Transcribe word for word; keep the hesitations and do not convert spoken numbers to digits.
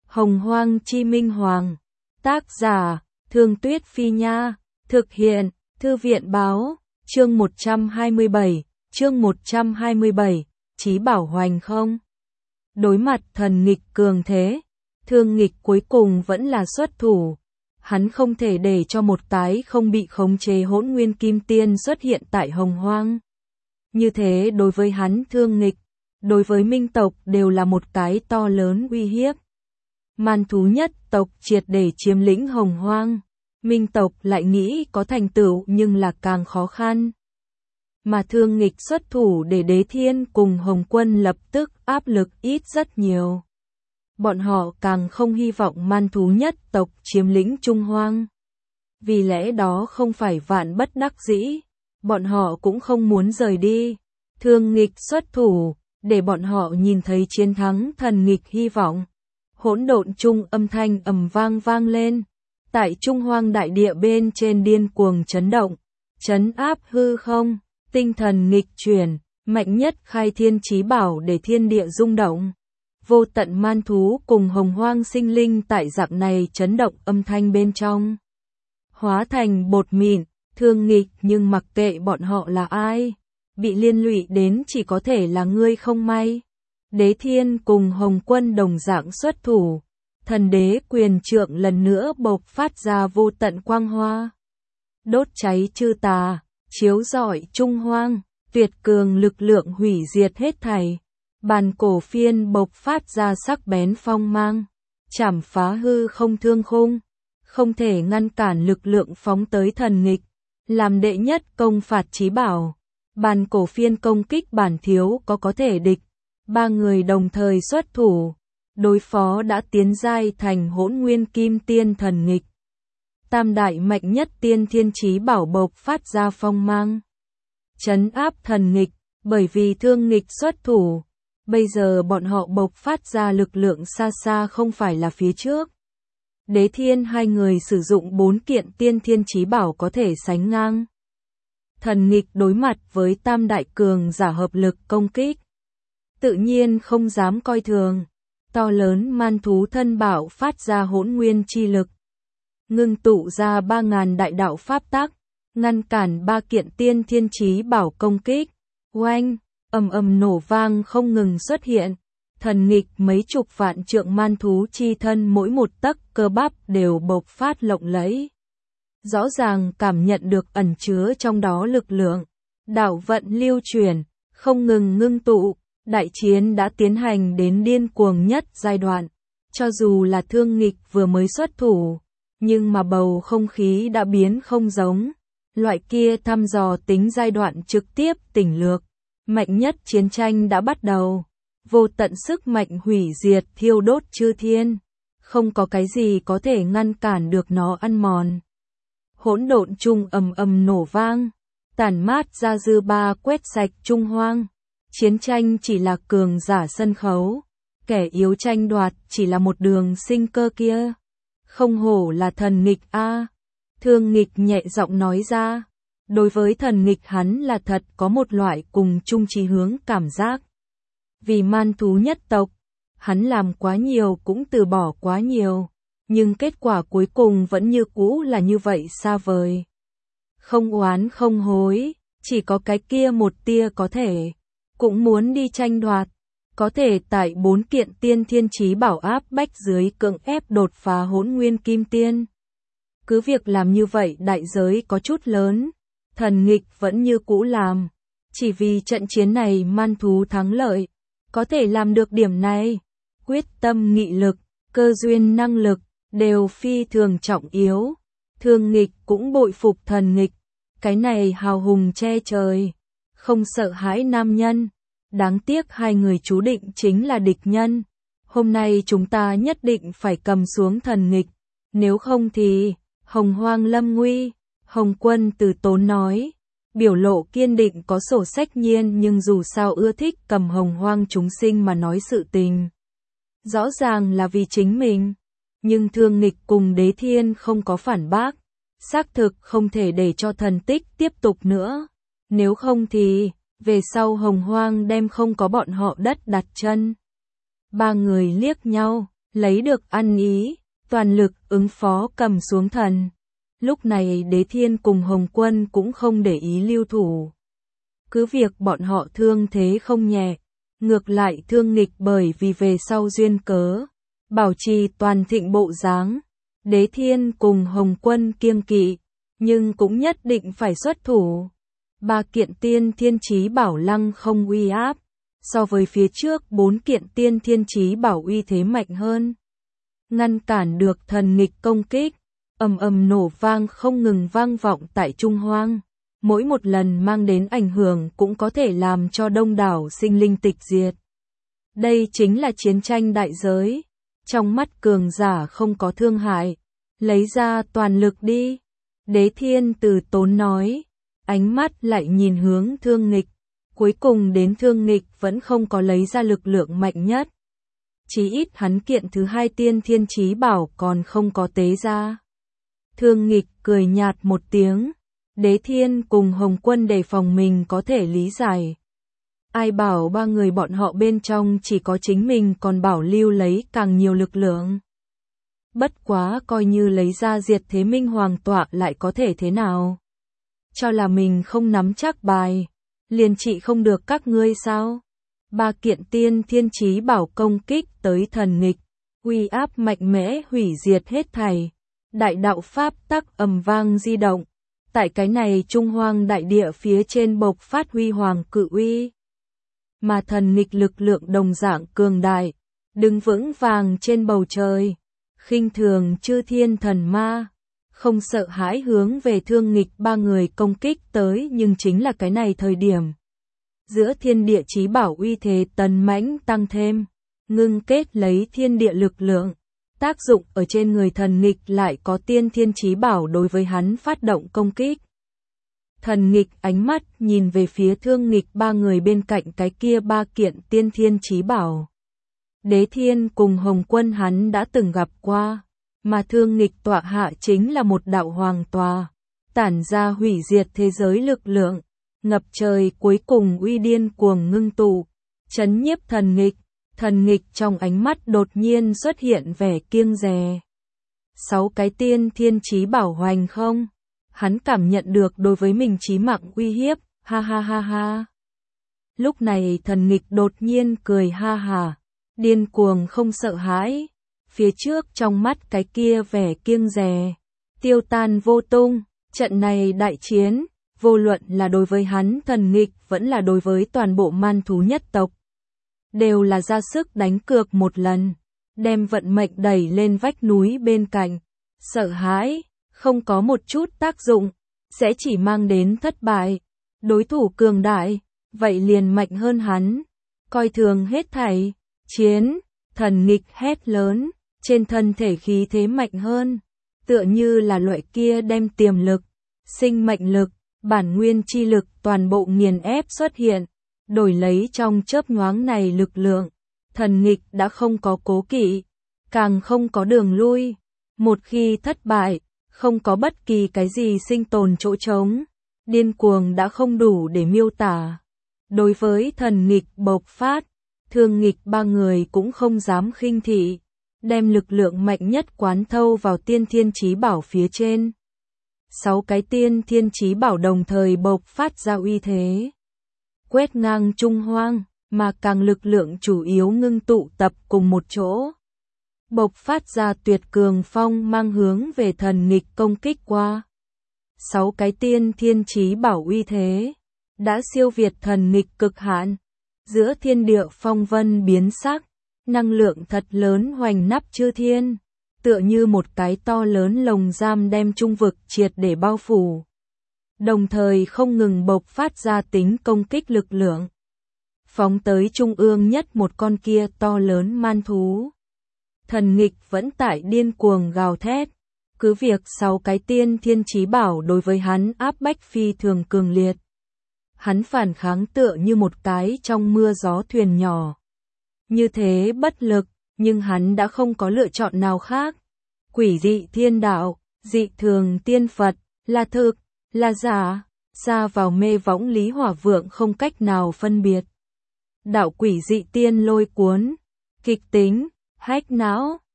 Hồng Hoang Chi Minh Hoàng. Tác giả, Thương Tuyết Phi Nha. Thực hiện, Thư viện Báo. Chương một trăm hai mươi bảy. Chương một trăm hai mươi bảy. Chí bảo hoành không. Đối mặt thần nghịch cường thế, Thương Nghịch cuối cùng vẫn là xuất thủ. Hắn không thể để cho một cái không bị khống chế Hỗn Nguyên Kim Tiên xuất hiện tại Hồng Hoang. Như thế đối với hắn Thương Nghịch, đối với Minh tộc đều là một cái to lớn uy hiếp. Man thú nhất tộc triệt để chiếm lĩnh Hồng Hoang, Minh tộc lại nghĩ có thành tựu nhưng là càng khó khăn. Mà Thương Nghịch xuất thủ để Đế Thiên cùng Hồng Quân lập tức áp lực ít rất nhiều. Bọn họ càng không hy vọng man thú nhất tộc chiếm lĩnh Trung Hoang. Vì lẽ đó không phải vạn bất đắc dĩ, bọn họ cũng không muốn rời đi. Thương Nghịch xuất thủ, để bọn họ nhìn thấy chiến thắng thần nghịch hy vọng. Hỗn độn chung âm thanh ầm vang vang lên, tại Trung Hoang đại địa bên trên điên cuồng chấn động, chấn áp hư không, tinh thần nghịch chuyển, mạnh nhất khai thiên chí bảo để thiên địa rung động. Vô tận man thú cùng Hồng Hoang sinh linh tại dạng này chấn động âm thanh bên trong, hóa thành bột mịn. Thương Nghịch nhưng mặc kệ bọn họ là ai, bị liên lụy đến chỉ có thể là ngươi không may. Đế Thiên cùng Hồng Quân đồng dạng xuất thủ, thần đế quyền trượng lần nữa bộc phát ra vô tận quang hoa, đốt cháy chư tà, chiếu rọi Trung Hoang, tuyệt cường lực lượng hủy diệt hết thảy. Bàn cổ phiên bộc phát ra sắc bén phong mang, chảm phá hư không thương khung, không thể ngăn cản lực lượng phóng tới thần nghịch, làm đệ nhất công phạt chí bảo. Bàn cổ phiên công kích bản thiếu có có thể địch, ba người đồng thời xuất thủ, đối phó đã tiến giai thành Hỗn Nguyên Kim Tiên thần nghịch. Tam đại mạnh nhất tiên thiên chí bảo bộc phát ra phong mang, trấn áp thần nghịch, bởi vì Thương Nghịch xuất thủ. Bây giờ bọn họ bộc phát ra lực lượng xa xa không phải là phía trước. Đế Thiên hai người sử dụng bốn kiện tiên thiên chí bảo có thể sánh ngang. Thần nghịch đối mặt với tam đại cường giả hợp lực công kích, tự nhiên không dám coi thường. To lớn man thú thân bảo phát ra hỗn nguyên chi lực, ngưng tụ ra ba ngàn đại đạo pháp tắc, ngăn cản ba kiện tiên thiên chí bảo công kích. Oanh! Ầm ầm nổ vang không ngừng xuất hiện, thần nghịch mấy chục vạn trượng man thú chi thân mỗi một tấc cơ bắp đều bộc phát lộng lẫy. Rõ ràng cảm nhận được ẩn chứa trong đó lực lượng, đạo vận lưu chuyển, không ngừng ngưng tụ, đại chiến đã tiến hành đến điên cuồng nhất giai đoạn. Cho dù là Thương Nghịch vừa mới xuất thủ, nhưng mà bầu không khí đã biến không giống, loại kia thăm dò tính giai đoạn trực tiếp tỉnh lược. Mạnh nhất chiến tranh đã bắt đầu, vô tận sức mạnh hủy diệt thiêu đốt chư thiên, không có cái gì có thể ngăn cản được nó ăn mòn. Hỗn độn chung ầm ầm nổ vang, tản mát ra dư ba quét sạch Trung Hoang. Chiến tranh chỉ là cường giả sân khấu, kẻ yếu tranh đoạt chỉ là một đường sinh cơ kia. Không hổ là thần nghịch a. Thương Nghịch nhẹ giọng nói ra. Đối với thần nghịch hắn là thật có một loại cùng chung chí hướng cảm giác. Vì man thú nhất tộc, hắn làm quá nhiều cũng từ bỏ quá nhiều, nhưng kết quả cuối cùng vẫn như cũ là như vậy xa vời. Không oán không hối, chỉ có cái kia một tia có thể, cũng muốn đi tranh đoạt, có thể tại bốn kiện tiên thiên chí bảo áp bách dưới cưỡng ép đột phá Hỗn Nguyên Kim Tiên. Cứ việc làm như vậy đại giới có chút lớn. Thần nghịch vẫn như cũ làm, chỉ vì trận chiến này man thú thắng lợi, có thể làm được điểm này, quyết tâm nghị lực, cơ duyên năng lực, đều phi thường trọng yếu. Thương Nghịch cũng bội phục thần nghịch, cái này hào hùng che trời, không sợ hãi nam nhân, đáng tiếc hai người chú định chính là địch nhân. Hôm nay chúng ta nhất định phải cầm xuống thần nghịch, nếu không thì Hồng Hoang lâm nguy. Hồng Quân từ tốn nói, biểu lộ kiên định có sổ sách nhiên nhưng dù sao ưa thích cầm Hồng Hoang chúng sinh mà nói sự tình. Rõ ràng là vì chính mình, nhưng Thương Nghịch cùng Đế Thiên không có phản bác, xác thực không thể để cho thần tích tiếp tục nữa. Nếu không thì, về sau Hồng Hoang đem không có bọn họ đất đặt chân. Ba người liếc nhau, lấy được ăn ý, toàn lực ứng phó cầm xuống thần. Lúc này Đế Thiên cùng Hồng Quân cũng không để ý lưu thủ. Cứ việc bọn họ thương thế không nhẹ, ngược lại thương nghịch bởi vì về sau duyên cớ, bảo trì toàn thịnh bộ dáng. Đế Thiên cùng Hồng Quân kiêng kỵ, nhưng cũng nhất định phải xuất thủ. Ba kiện tiên thiên chí bảo lăng không uy áp, so với phía trước bốn kiện tiên thiên chí bảo uy thế mạnh hơn. Ngăn cản được thần nghịch công kích, ầm ầm nổ vang không ngừng vang vọng tại Trung Hoang. Mỗi một lần mang đến ảnh hưởng cũng có thể làm cho đông đảo sinh linh tịch diệt. Đây chính là chiến tranh đại giới. Trong mắt cường giả không có thương hại, lấy ra toàn lực đi. Đế Thiên từ tốn nói, ánh mắt lại nhìn hướng Thương Nghịch. Cuối cùng đến Thương Nghịch vẫn không có lấy ra lực lượng mạnh nhất. Chí ít hắn kiện thứ hai tiên thiên chí bảo còn không có tế ra. Thương Nghịch cười nhạt một tiếng. Đế Thiên cùng Hồng Quân đề phòng mình có thể lý giải. Ai bảo ba người bọn họ bên trong chỉ có chính mình còn bảo lưu lấy càng nhiều lực lượng. Bất quá coi như lấy ra diệt thế minh hoàng tọa lại có thể thế nào. Cho là mình không nắm chắc bài, liền trị không được các ngươi sao. Ba kiện tiên thiên chí bảo công kích tới thần nghịch, uy áp mạnh mẽ hủy diệt hết thảy. Đại đạo pháp tắc ầm vang di động. Tại cái này Trung Hoang đại địa phía trên bộc phát huy hoàng cự uy. Mà thần nghịch lực lượng đồng dạng cường đại, đứng vững vàng trên bầu trời, khinh thường chư thiên thần ma, không sợ hãi hướng về Thương Nghịch ba người công kích tới. Nhưng chính là cái này thời điểm, giữa thiên địa chí bảo uy thế tấn mãnh tăng thêm, ngưng kết lấy thiên địa lực lượng, tác dụng ở trên người thần nghịch lại có tiên thiên chí bảo đối với hắn phát động công kích. Thần nghịch ánh mắt nhìn về phía Thương Nghịch ba người bên cạnh cái kia ba kiện tiên thiên chí bảo. Đế Thiên cùng Hồng Quân hắn đã từng gặp qua, mà Thương Nghịch tọa hạ chính là một đạo hoàng tòa, tản ra hủy diệt thế giới lực lượng, ngập trời cuối cùng uy điên cuồng ngưng tụ, chấn nhiếp thần nghịch. Thần nghịch trong ánh mắt đột nhiên xuất hiện vẻ kiêng dè. Sáu cái tiên thiên chí bảo hoành không? Hắn cảm nhận được đối với mình chí mạng uy hiếp, ha ha ha ha. Lúc này thần nghịch đột nhiên cười ha ha, điên cuồng không sợ hãi. Phía trước trong mắt cái kia vẻ kiêng dè, tiêu tan vô tung. Trận này đại chiến, vô luận là đối với hắn thần nghịch vẫn là đối với toàn bộ man thú nhất tộc, đều là ra sức đánh cược một lần, đem vận mệnh đẩy lên vách núi bên cạnh. Sợ hãi, không có một chút tác dụng, sẽ chỉ mang đến thất bại. Đối thủ cường đại, vậy liền mạnh hơn hắn, coi thường hết thảy. Chiến, thần nghịch hét lớn, trên thân thể khí thế mạnh hơn, tựa như là loại kia đem tiềm lực, sinh mệnh lực, bản nguyên chi lực toàn bộ nghiền ép xuất hiện. Đổi lấy trong chớp nhoáng này lực lượng, thần nghịch đã không có cố kỵ, càng không có đường lui. Một khi thất bại, không có bất kỳ cái gì sinh tồn chỗ trống, điên cuồng đã không đủ để miêu tả. Đối với thần nghịch bộc phát, Thương Nghịch ba người cũng không dám khinh thị, đem lực lượng mạnh nhất quán thâu vào tiên thiên chí bảo phía trên. Sáu cái tiên thiên chí bảo đồng thời bộc phát ra uy thế, quét ngang Trung Hoang, mà càng lực lượng chủ yếu ngưng tụ tập cùng một chỗ, bộc phát ra tuyệt cường phong mang hướng về thần nghịch công kích qua. Sáu cái tiên thiên chí bảo uy thế, đã siêu việt thần nghịch cực hạn. Giữa thiên địa phong vân biến sắc, năng lượng thật lớn hoành nắp chư thiên, tựa như một cái to lớn lồng giam đem trung vực triệt để bao phủ. Đồng thời không ngừng bộc phát ra tính công kích lực lượng, phóng tới trung ương nhất một con kia to lớn man thú. Thần nghịch vẫn tại điên cuồng gào thét, cứ việc sáu cái tiên thiên chí bảo đối với hắn áp bách phi thường cường liệt. Hắn phản kháng tựa như một cái trong mưa gió thuyền nhỏ. Như thế bất lực, nhưng hắn đã không có lựa chọn nào khác. Quỷ dị thiên đạo, dị thường tiên Phật, là thực, là giả, xa vào mê võng lý hỏa vượng không cách nào phân biệt. Đạo quỷ dị tiên lôi cuốn, kịch tính, hách não,